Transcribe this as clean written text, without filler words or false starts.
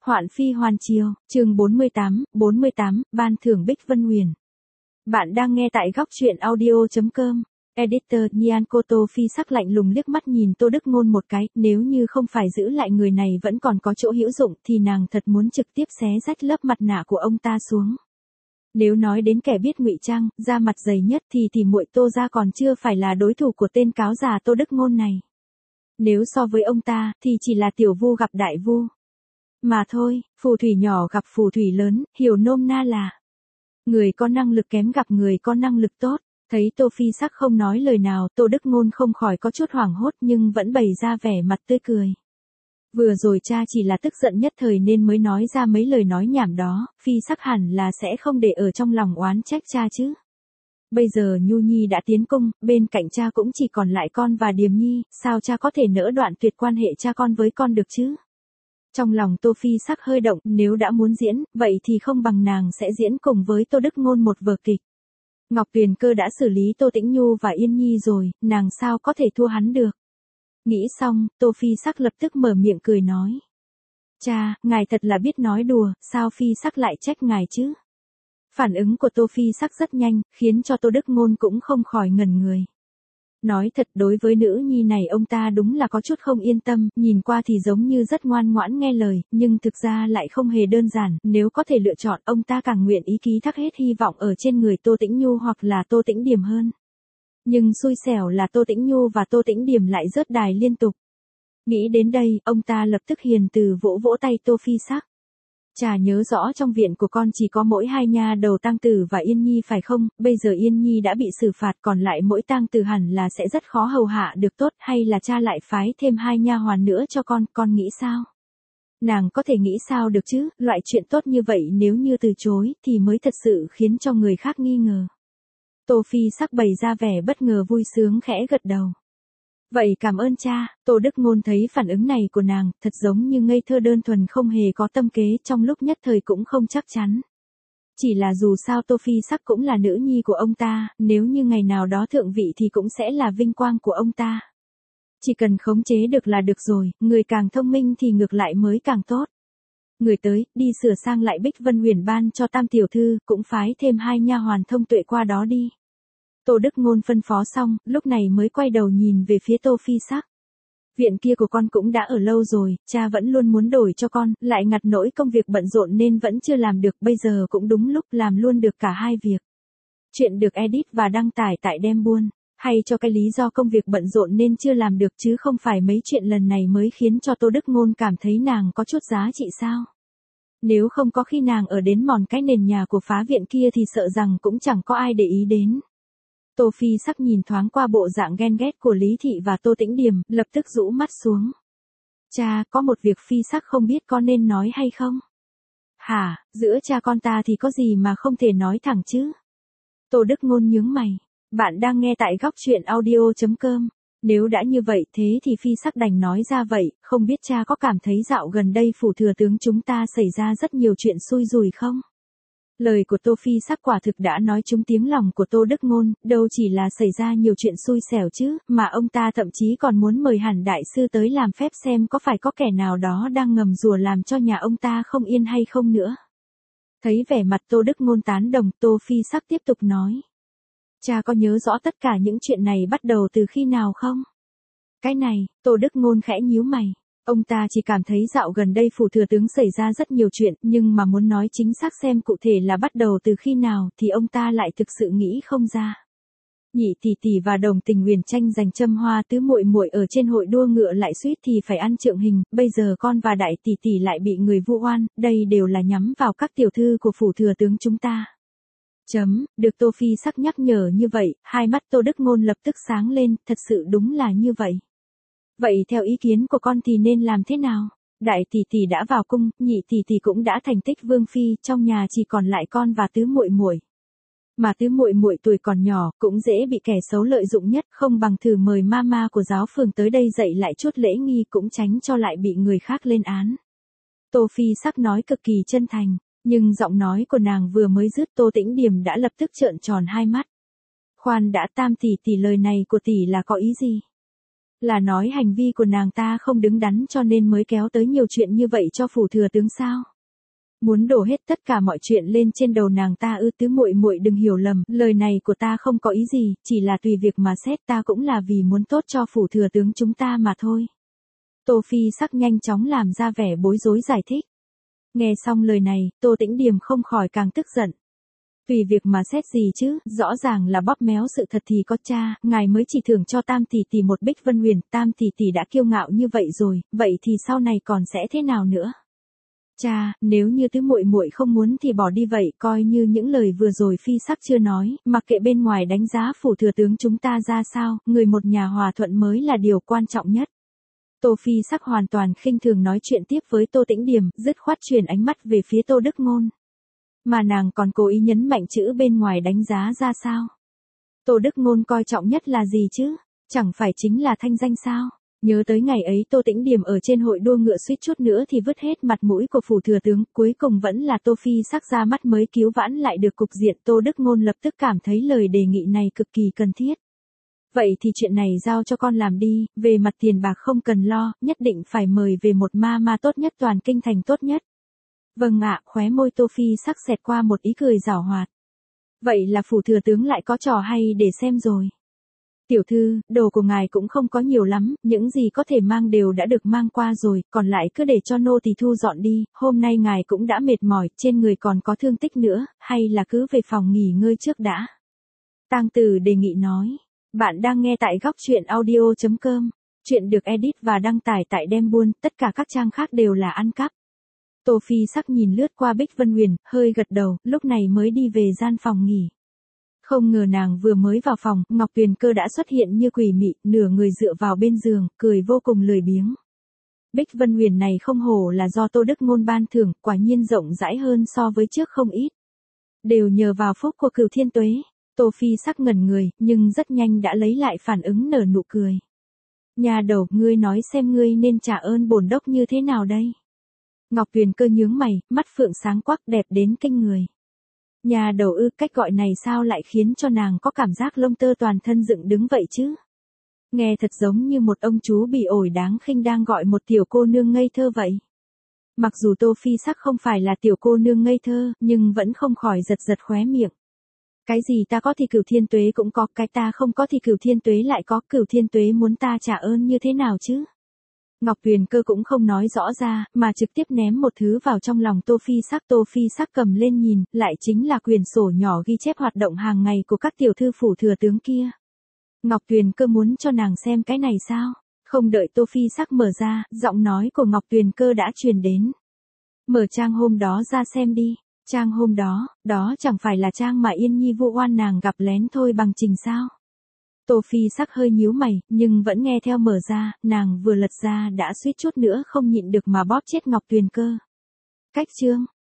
Hoạn phi hoàn chiêu, chương 48, ban thưởng Bích Vân Huyền. Bạn đang nghe tại góc truyện audio.com. Editor Nhan Cô Phi sắc lạnh lùng liếc mắt nhìn Tô Đức Ngôn một cái, nếu như không phải giữ lại người này vẫn còn có chỗ hữu dụng thì nàng thật muốn trực tiếp xé rách lớp mặt nạ của ông ta xuống. Nếu nói đến kẻ biết ngụy trang, da mặt dày nhất thì muội Tô gia còn chưa phải là đối thủ của tên cáo già Tô Đức Ngôn này. Nếu so với ông ta thì chỉ là tiểu vu gặp đại vu. Mà thôi, phù thủy nhỏ gặp phù thủy lớn, hiểu nôm na là người có năng lực kém gặp người có năng lực tốt. Thấy Tô Phi sắc không nói lời nào, Tô Đức Ngôn không khỏi có chút hoảng hốt nhưng vẫn bày ra vẻ mặt tươi cười. Vừa rồi cha chỉ là tức giận nhất thời nên mới nói ra mấy lời nói nhảm đó, Phi sắc hẳn là sẽ không để ở trong lòng oán trách cha chứ. Bây giờ Nhu Nhi đã tiến cung, bên cạnh cha cũng chỉ còn lại con và Điềm Nhi, sao cha có thể nỡ đoạn tuyệt quan hệ cha con với con được chứ? Trong lòng Tô Phi sắc hơi động, nếu đã muốn diễn, vậy thì không bằng nàng sẽ diễn cùng với Tô Đức Ngôn một vở kịch. Ngọc Tuyền Cơ đã xử lý Tô Tĩnh Nhu và Yên Nhi rồi, nàng sao có thể thua hắn được. Nghĩ xong, Tô Phi sắc lập tức mở miệng cười nói. Cha, ngài thật là biết nói đùa, sao Phi sắc lại trách ngài chứ? Phản ứng của Tô Phi sắc rất nhanh, khiến cho Tô Đức Ngôn cũng không khỏi ngẩn người. Nói thật đối với nữ nhi này ông ta đúng là có chút không yên tâm, nhìn qua thì giống như rất ngoan ngoãn nghe lời, nhưng thực ra lại không hề đơn giản, nếu có thể lựa chọn ông ta càng nguyện ý ký thác hết hy vọng ở trên người Tô Tĩnh Nhu hoặc là Tô Tĩnh Điềm hơn. Nhưng xui xẻo là Tô Tĩnh Nhu và Tô Tĩnh Điềm lại rớt đài liên tục. Nghĩ đến đây, ông ta lập tức hiền từ vỗ vỗ tay Tô Phi sắc. Chả nhớ rõ trong viện của con chỉ có mỗi hai nha đầu Tang Tử và Yên Nhi phải không, bây giờ Yên Nhi đã bị xử phạt còn lại mỗi Tang Tử hẳn là sẽ rất khó hầu hạ được tốt, hay là cha lại phái thêm hai nha hoàn nữa cho con nghĩ sao? Nàng có thể nghĩ sao được chứ, loại chuyện tốt như vậy nếu như từ chối thì mới thật sự khiến cho người khác nghi ngờ. Tô Phi sắc bày ra vẻ bất ngờ vui sướng khẽ gật đầu. Vậy cảm ơn cha. Tô Đức Ngôn thấy phản ứng này của nàng, thật giống như ngây thơ đơn thuần không hề có tâm kế, trong lúc nhất thời cũng không chắc chắn. Chỉ là dù sao Tô Phi sắc cũng là nữ nhi của ông ta, nếu như ngày nào đó thượng vị thì cũng sẽ là vinh quang của ông ta. Chỉ cần khống chế được là được rồi, người càng thông minh thì ngược lại mới càng tốt. Người tới, đi sửa sang lại Bích Vân Huyền ban cho Tam tiểu thư, cũng phái thêm hai nha hoàn thông tuệ qua đó đi. Tô Đức Ngôn phân phó xong, lúc này mới quay đầu nhìn về phía Tô Phi sắc. Viện kia của con cũng đã ở lâu rồi, cha vẫn luôn muốn đổi cho con, lại ngặt nỗi công việc bận rộn nên vẫn chưa làm được, bây giờ cũng đúng lúc làm luôn được cả hai việc. Chuyện được edit và đăng tải tại Đem Buôn, hay cho cái lý do công việc bận rộn nên chưa làm được chứ không phải mấy chuyện lần này mới khiến cho Tô Đức Ngôn cảm thấy nàng có chút giá trị sao? Nếu không có khi nàng ở đến mòn cái nền nhà của phá viện kia thì sợ rằng cũng chẳng có ai để ý đến. Tô Phi sắc nhìn thoáng qua bộ dạng ghen ghét của Lý Thị và Tô Tĩnh Điềm, lập tức rũ mắt xuống. Cha, có một việc Phi sắc không biết có nên nói hay không? Hả, giữa cha con ta thì có gì mà không thể nói thẳng chứ? Tô Đức Ngôn nhướng mày. Bạn đang nghe tại góc truyện audio.com. Nếu đã như vậy thế thì Phi sắc đành nói ra vậy, không biết cha có cảm thấy dạo gần đây phủ thừa tướng chúng ta xảy ra rất nhiều chuyện xui rủi không? Lời của Tô Phi sắc quả thực đã nói trúng tiếng lòng của Tô Đức Ngôn, đâu chỉ là xảy ra nhiều chuyện xui xẻo chứ, mà ông ta thậm chí còn muốn mời hẳn đại sư tới làm phép xem có phải có kẻ nào đó đang ngầm rùa làm cho nhà ông ta không yên hay không nữa. Thấy vẻ mặt Tô Đức Ngôn tán đồng, Tô Phi sắc tiếp tục nói. Cha có nhớ rõ tất cả những chuyện này bắt đầu từ khi nào không? Cái này, Tô Đức Ngôn khẽ nhíu mày. Ông ta chỉ cảm thấy dạo gần đây phủ thừa tướng xảy ra rất nhiều chuyện, nhưng mà muốn nói chính xác xem cụ thể là bắt đầu từ khi nào thì ông ta lại thực sự nghĩ không ra. Nhị tỷ tỷ và Đồng Tình Huyền tranh giành châm hoa tứ muội muội ở trên hội đua ngựa lại suýt thì phải ăn trượng hình, bây giờ con và đại tỷ tỷ lại bị người vu oan, đây đều là nhắm vào các tiểu thư của phủ thừa tướng chúng ta. Được Tô Phi sắc nhắc nhở như vậy, hai mắt Tô Đức Ngôn lập tức sáng lên, thật sự đúng là như vậy. Vậy theo ý kiến của con thì nên làm thế nào? Đại tỷ tỷ đã vào cung, nhị tỷ tỷ cũng đã thành tích vương phi, trong nhà chỉ còn lại con và tứ muội muội. Mà tứ muội muội tuổi còn nhỏ, cũng dễ bị kẻ xấu lợi dụng nhất, không bằng thử mời mama của giáo phường tới đây dạy lại chút lễ nghi cũng tránh cho lại bị người khác lên án. Tô Phi sắc nói cực kỳ chân thành, nhưng giọng nói của nàng vừa mới dứt Tô Tĩnh Điềm đã lập tức trợn tròn hai mắt. Khoan đã, Tam tỷ tỷ lời này của tỷ là có ý gì? Là nói hành vi của nàng ta không đứng đắn cho nên mới kéo tới nhiều chuyện như vậy cho phủ thừa tướng sao? Muốn đổ hết tất cả mọi chuyện lên trên đầu nàng ta ư? Tứ muội muội đừng hiểu lầm, lời này của ta không có ý gì, chỉ là tùy việc mà xét, ta cũng là vì muốn tốt cho phủ thừa tướng chúng ta mà thôi. Tô Phi Sắc nhanh chóng làm ra vẻ bối rối giải thích. Nghe xong lời này, Tô Tĩnh Điềm không khỏi càng tức giận. Tùy việc mà xét gì chứ, rõ ràng là bóp méo sự thật thì có cha, ngài mới chỉ thưởng cho Tam tỷ tỷ một Bích Vân Huyền, Tam tỷ tỷ đã kiêu ngạo như vậy rồi, vậy thì sau này còn sẽ thế nào nữa? Cha, nếu như tứ muội muội không muốn thì bỏ đi vậy, coi như những lời vừa rồi Phi Sắc chưa nói, mặc kệ bên ngoài đánh giá phủ thừa tướng chúng ta ra sao, người một nhà hòa thuận mới là điều quan trọng nhất. Tô Phi Sắc hoàn toàn khinh thường nói chuyện tiếp với Tô Tĩnh Điềm, dứt khoát chuyển ánh mắt về phía Tô Đức Ngôn. Mà nàng còn cố ý nhấn mạnh chữ bên ngoài đánh giá ra sao? Tô Đức Ngôn coi trọng nhất là gì chứ? Chẳng phải chính là thanh danh sao? Nhớ tới ngày ấy Tô Tĩnh Điềm ở trên hội đua ngựa suýt chút nữa thì vứt hết mặt mũi của phủ thừa tướng, cuối cùng vẫn là Tô Phi Sắc ra mắt mới cứu vãn lại được cục diện. Tô Đức Ngôn lập tức cảm thấy lời đề nghị này cực kỳ cần thiết. Vậy thì chuyện này giao cho con làm đi, về mặt tiền bạc không cần lo, nhất định phải mời về một ma tốt nhất toàn kinh thành tốt nhất. Vâng ạ, khóe môi Tô Phi Sắc xẹt qua một ý cười giảo hoạt. Vậy là phủ thừa tướng lại có trò hay để xem rồi. Tiểu thư, đồ của ngài cũng không có nhiều lắm, những gì có thể mang đều đã được mang qua rồi, còn lại cứ để cho nô tỳ thu dọn đi, hôm nay ngài cũng đã mệt mỏi, trên người còn có thương tích nữa, hay là cứ về phòng nghỉ ngơi trước đã. Tang Tử đề nghị nói. Bạn đang nghe tại góc truyện audio.com. Chuyện được edit và đăng tải tại Dembuôn, tất cả các trang khác đều là ăn cắp. Tô Phi Sắc nhìn lướt qua Bích Vân Huyền, hơi gật đầu, lúc này mới đi về gian phòng nghỉ. Không ngờ nàng vừa mới vào phòng, Ngọc Tuyền Cơ đã xuất hiện như quỷ mị, nửa người dựa vào bên giường, cười vô cùng lười biếng. Bích Vân Huyền này không hổ là do Tô Đức Ngôn ban thưởng, quả nhiên rộng rãi hơn so với trước không ít. Đều nhờ vào phúc của Cửu Thiên Tuế. Tô Phi Sắc ngẩn người, nhưng rất nhanh đã lấy lại phản ứng nở nụ cười. Nhà đầu, ngươi nói xem ngươi nên trả ơn bổn đốc như thế nào đây? Ngọc Tuyền Cơ nhướng mày, mắt phượng sáng quắc đẹp đến kinh người. Nhà đầu ư, cách gọi này sao lại khiến cho nàng có cảm giác lông tơ toàn thân dựng đứng vậy chứ? Nghe thật giống như một ông chú bị ổi đáng khinh đang gọi một tiểu cô nương ngây thơ vậy. Mặc dù Tô Phi Sắc không phải là tiểu cô nương ngây thơ, nhưng vẫn không khỏi giật giật khóe miệng. Cái gì ta có thì Cửu Thiên Tuế cũng có, cái ta không có thì Cửu Thiên Tuế lại có, Cửu Thiên Tuế muốn ta trả ơn như thế nào chứ? Ngọc Tuyền Cơ cũng không nói rõ ra, mà trực tiếp ném một thứ vào trong lòng Tô Phi Sắc cầm lên nhìn, lại chính là quyển sổ nhỏ ghi chép hoạt động hàng ngày của các tiểu thư phủ thừa tướng kia. Ngọc Tuyền Cơ muốn cho nàng xem cái này sao? Không đợi Tô Phi Sắc mở ra, giọng nói của Ngọc Tuyền Cơ đã truyền đến. Mở trang hôm đó ra xem đi. Trang hôm đó, đó chẳng phải là trang mà Yên Nhi Vu oan nàng gặp lén thôi bằng trình sao? Tô Phi Sắc hơi nhíu mày, nhưng vẫn nghe theo mở ra, nàng vừa lật ra đã suýt chút nữa không nhịn được mà bóp chết Ngọc Tuyền Cơ. Cách chương.